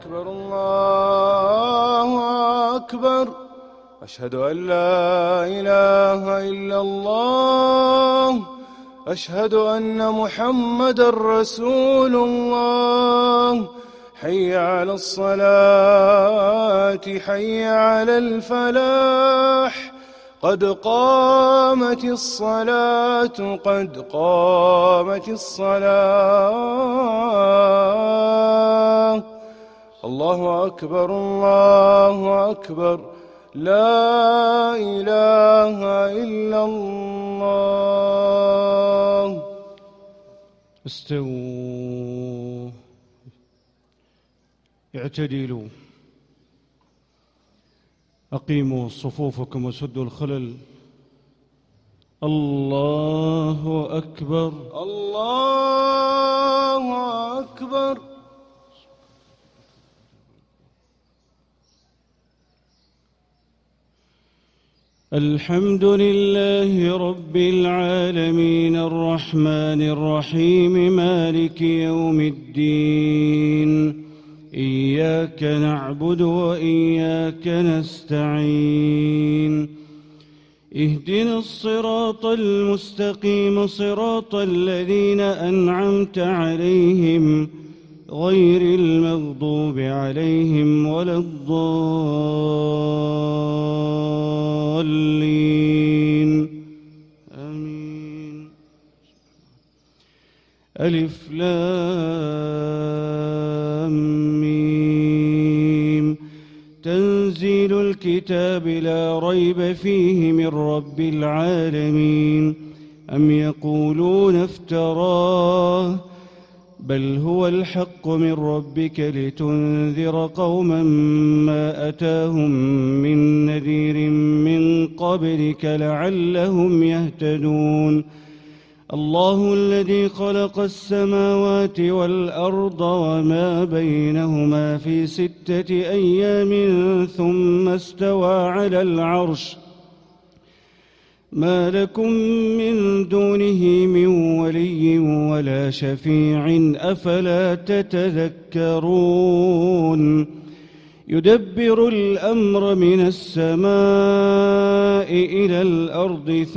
أكبر الله أكبر أشهد أن لا إله إلا الله أشهد أن محمدًا رسول الله حي على الصلاة حي على الفلاح قد قامت الصلاة قد قامت الصلاة الله أكبر الله أكبر لا إله إلا الله. استووا اعتدلوا أقيموا صفوفكم وسدوا الخلل. الله أكبر الله أكبر. الحمد لله رب العالمين الرحمن الرحيم مالك يوم الدين إياك نعبد وإياك نستعين اهدنا الصراط المستقيم صراط الذين أنعمت عليهم غير المغضوب عليهم ولا الضالين آمين. ألف لام ميم تنزيل الكتاب لا ريب فيه من رب العالمين. أم يقولون افتراه بل هو الحق من ربك لتنذر قوما ما أتاهم من نذير من قبلك لعلهم يهتدون. الله الذي خلق السماوات والأرض وما بينهما في 6 أيام ثم استوى على العرش ما لكم من دونه من ولي ولا شفيع أفلا تتذكرون. يدبر الأمر من السماء إلى الأرض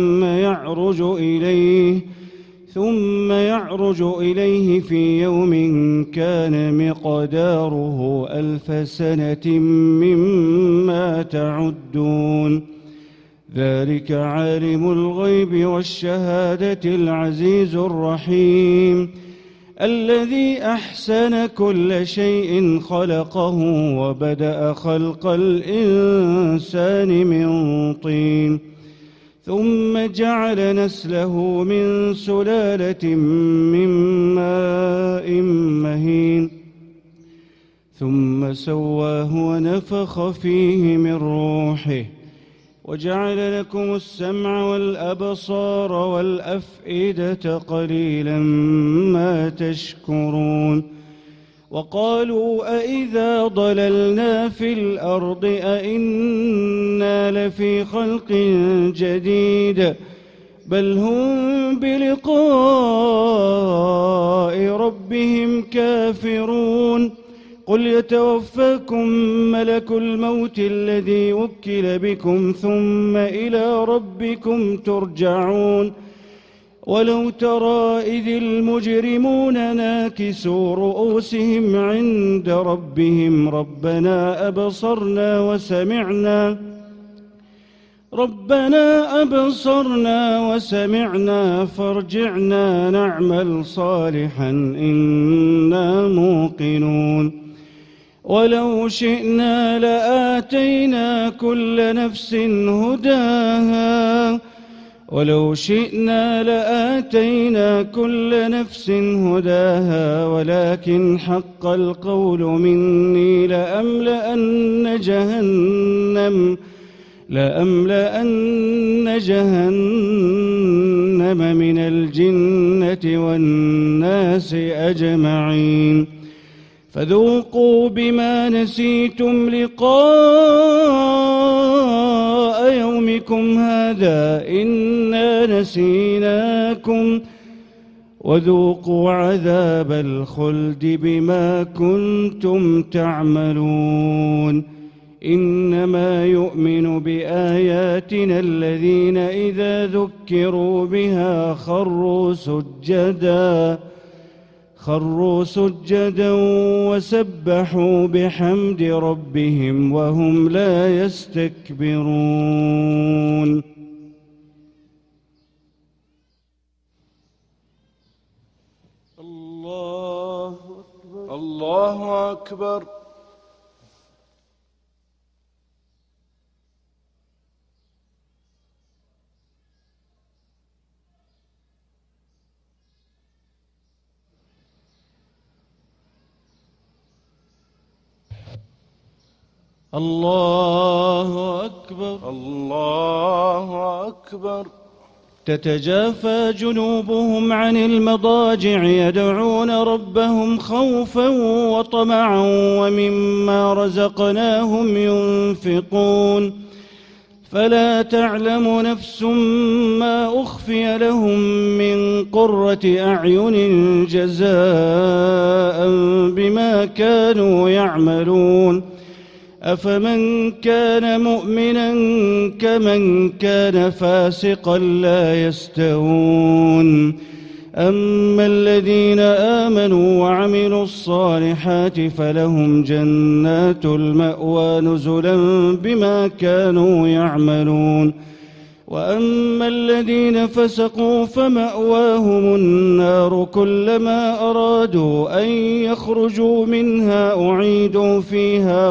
ثم يعرج إليه في يوم كان مقداره 1000 سنة مما تعدون. ذلك عالم الغيب والشهادة العزيز الرحيم الذي أحسن كل شيء خلقه وبدأ خلق الإنسان من طين ثم جعل نسله من سلالة من ماء مهين ثم سواه ونفخ فيه من روحه وجعل لكم السمع والأبصار والأفئدة قليلا ما تشكرون. وقالوا أئذا ضللنا في الأرض أئنا لفي خلق جديد بل هم بلقاء ربهم كافرون. قل يتوفاكم ملك الموت الذي وكل بكم ثم إلى ربكم ترجعون. ولو ترى إذ المجرمون ناكسوا رؤوسهم عند ربهم ربنا أبصرنا وسمعنا فارجعنا نعمل صالحا إنا موقنون. ولو شئنا لآتينا كل نفس هداها ولكن حق القول مني لأملأن جهنم من الجنة والناس أجمعين. فذوقوا بما نسيتم لقاء يومكم هذا إنا نسيناكم وذوقوا عذاب الخلد بما كنتم تعملون إنما يؤمن بآياتنا الذين إذا ذكروا بها خروا سجدا وسبحوا بحمد ربهم وهم لا يستكبرون. الله أكبر. الله أكبر. الله أكبر. تتجافى جنوبهم عن المضاجع يدعون ربهم خوفا وطمعا ومما رزقناهم ينفقون فلا تعلم نفس ما أخفي لهم من قرة أعين جزاء بما كانوا يعملون أفمن كان مؤمنا كمن كان فاسقا لا يستوون أما الذين آمنوا وعملوا الصالحات فلهم جنات المأوى نزلا بما كانوا يعملون وأما الذين فسقوا فمأواهم النار كلما أرادوا أن يخرجوا منها أعيدوا فيها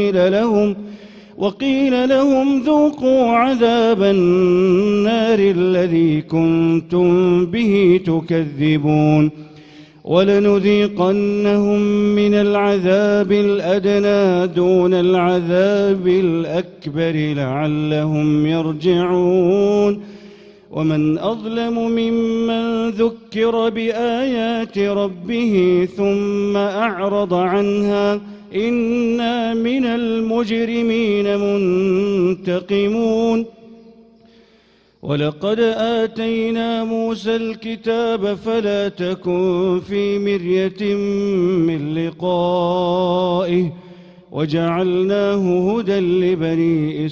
وقيل لهم ذوقوا عذاب النار الذي كنتم به تكذبون ولنذيقنهم من العذاب الأدنى دون العذاب الأكبر لعلهم يرجعون ومن أظلم ممن ذكر بآيات ربه ثم أعرض عنها إنا من المجرمين منتقمون ولقد آتينا موسى الكتاب فلا تكن في مرية من لقائه وجعلناه هدى لبني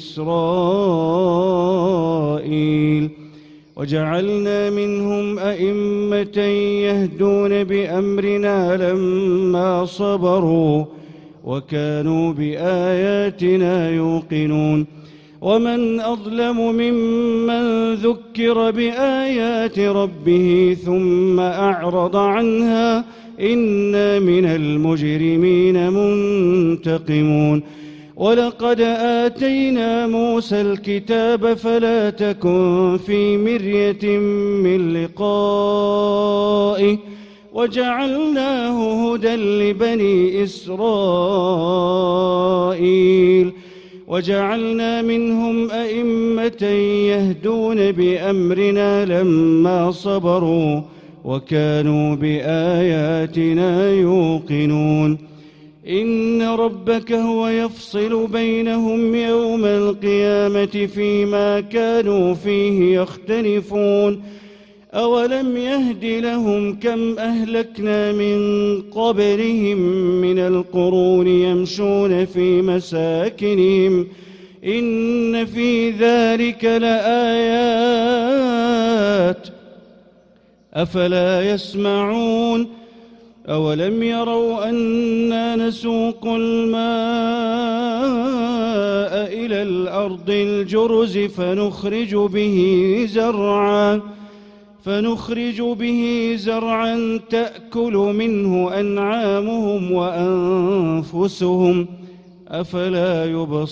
إسرائيل وجعلنا منهم أئمة يهدون بأمرنا لما صبروا وكانوا بآياتنا يوقنون ومن أظلم ممن ذكر بآيات ربه ثم أعرض عنها إنا من المجرمين منتقمون ولقد آتينا موسى الكتاب فلا تكن في مرية من لقائه وجعلناه هدى لبني إسرائيل وجعلنا منهم أئمة يهدون بأمرنا لما صبروا وكانوا بآياتنا يوقنون إن ربك هو يفصل بينهم يوم القيامة فيما كانوا فيه يختلفون أولم يهد لهم كم أهلكنا من قبلهم من القرون يمشون في مساكنهم إن في ذلك لآيات أفلا يسمعون أولم يروا أنا نسوق الماء إلى الأرض الجرز فنخرج به زرعا تأكل منه أنعامهم وأنفسهم أفلا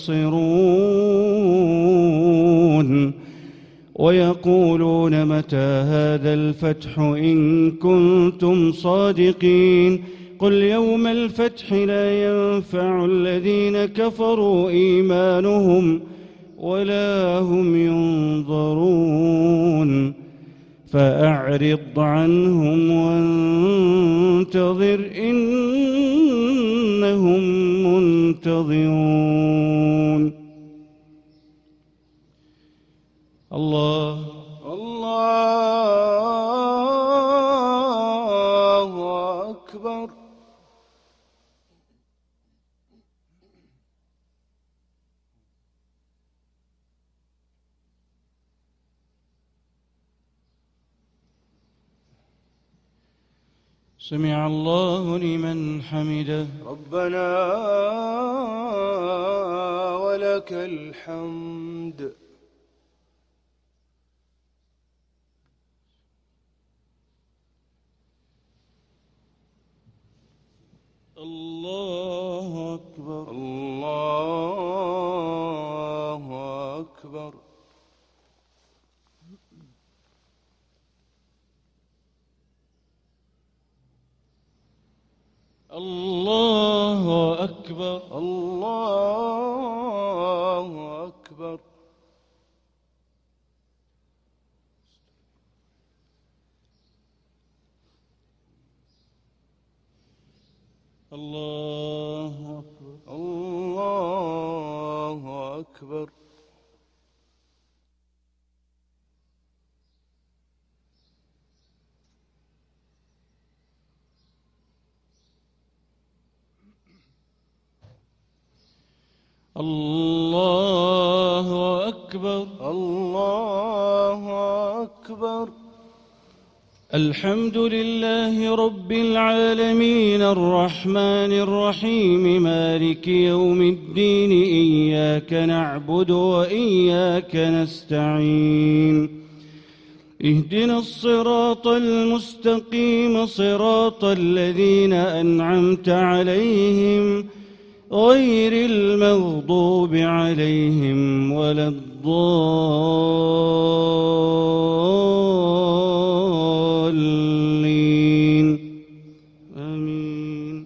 يبصرون ويقولون متى هذا الفتح إن كنتم صادقين قل يوم الفتح لا ينفع الذين كفروا إيمانهم ولا هم ينظرون فأعرض عنهم وانتظر إنهم منتظرون. الله سمع الله لمن حمده. ربنا ولك الحمد. الله أكبر. الله أكبر. الله أكبر. الله أكبر. الله أكبر. الله أكبر. الله أكبر. الله أكبر. الحمد لله رب العالمين الرحمن الرحيم مالك يوم الدين إياك نعبد وإياك نستعين اهدنا الصراط المستقيم صراط الذين أنعمت عليهم غير المغضوب عليهم ولا الضالين آمين.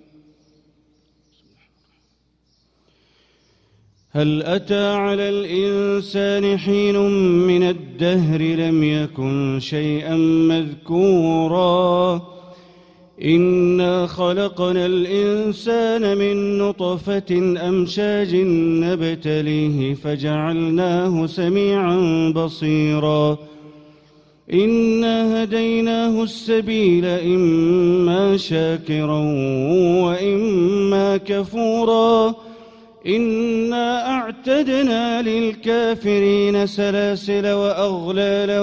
هل أتى على الإنسان حين من الدهر لم يكن شيئا مذكورا إنا خلقنا الإنسان من نطفة أمشاج نبتليه فجعلناه سميعا بصيرا إنا هديناه السبيل إما شاكرا وإما كفورا إنا أعتدنا للكافرين سلاسل وأغلالا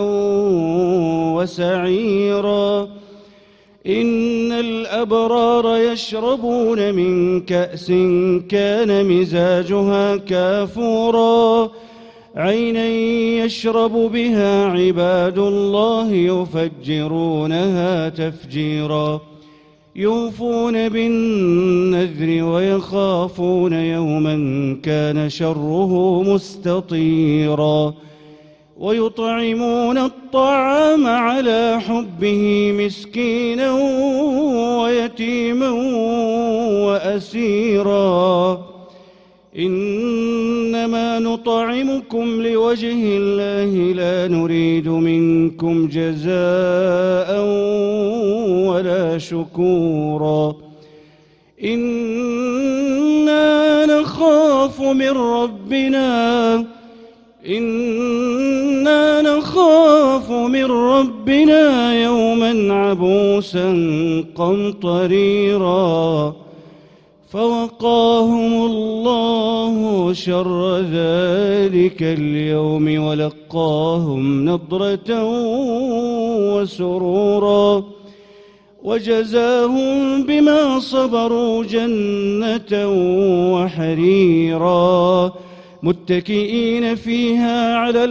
وسعيرا إن الأبرار يشربون من كأس كان مزاجها كافورا عينا يشرب بها عباد الله يفجرونها تفجيرا يوفون بالنذر ويخافون يوما كان شره مستطيرا ويطعمون الطعام على حبه مسكينا ويتيما وأسيرا إنما نطعمكم لوجه الله لا نريد منكم جزاء ولا شكورا إنا نخاف من ربنا يوما عبوسا قمطريرا فوقاهم الله شر ذلك اليوم ولقاهم نضرة وسرورا وجزاهم بما صبروا جنة وحريرا متكئين فيها على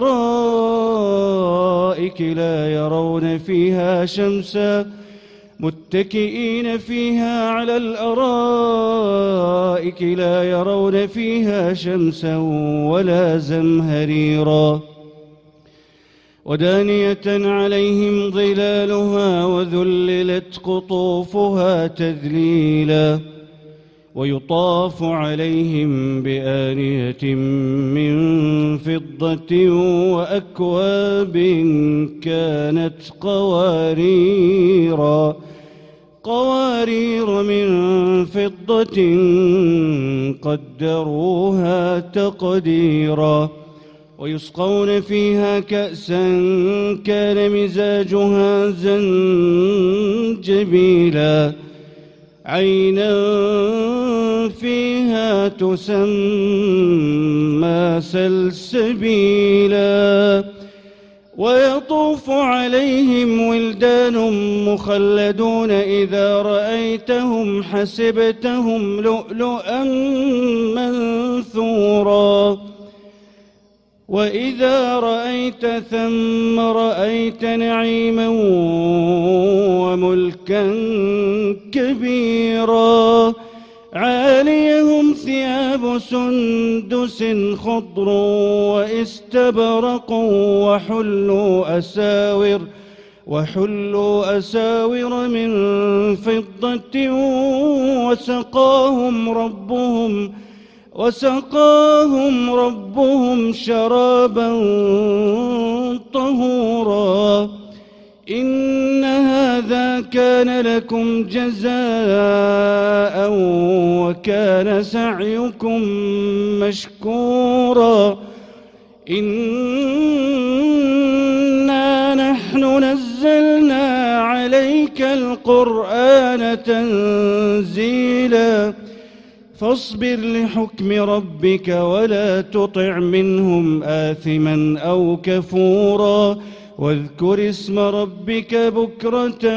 الأرائك لا يرون فيها شمسا متكئين فيها على الأرائك لا يرون فيها شمسا ولا زمهريرا ودانية عليهم ظلالها وذللت قطوفها تذليلا ويطاف عليهم بآنية من فضة وأكواب كانت قوارير من فضة قدروها تقديرا ويسقون فيها كأسا كان مزاجها زنجبيلا عينا فيها تسمى سلسبيلا ويطوف عليهم ولدان مخلدون إذا رأيتهم حسبتهم لؤلؤا منثورا وإذا رأيت ثم رأيت نعيما وملكا كبيرا عاليهم ثياب سندس خضر واستبرق وحلوا أساور من فضة وسقاهم ربهم شرابا طهورا إن هذا كان لكم جزاء وكان سعيكم مشكورا إنا نحن نزلنا عليك القرآن تنزيلا فاصبر لحكم ربك ولا تطع منهم آثما أو كفورا واذكر اسم ربك بكرة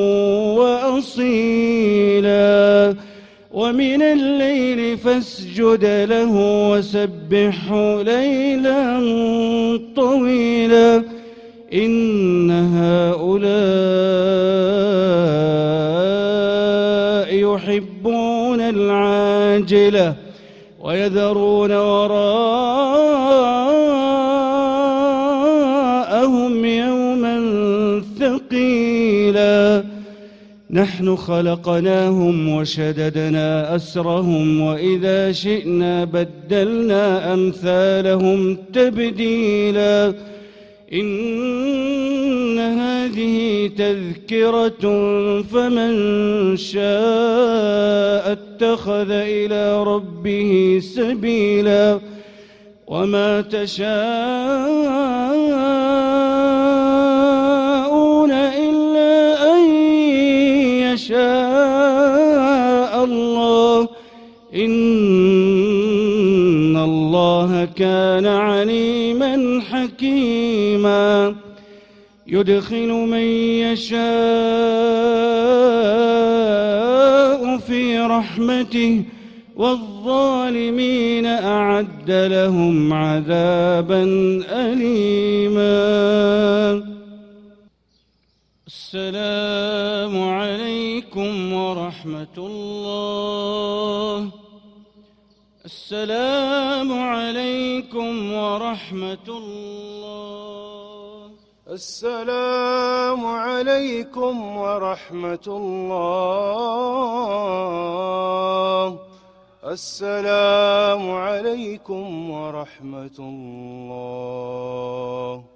وأصيلا ومن الليل فاسجد له وسبحه ليلا طويلا إن هؤلاء يحبون العاجلة ويذرون وراءهم يوما ثقيلا نحن خلقناهم وشددنا أسرهم وإذا شئنا بدلنا أمثالهم تبديلا إن هذه تذكرة فمن شاء اتخذ إلى ربه سبيلا وما تشاءون إلا أن يشاء الله إن الله كان عليما حكيما يدخل من يشاء في رحمته والظالمين أعد لهم عذابا أليما السلام عليكم ورحمة الله السلام عليكم ورحمة الله السلام عليكم ورحمة الله السلام عليكم ورحمة الله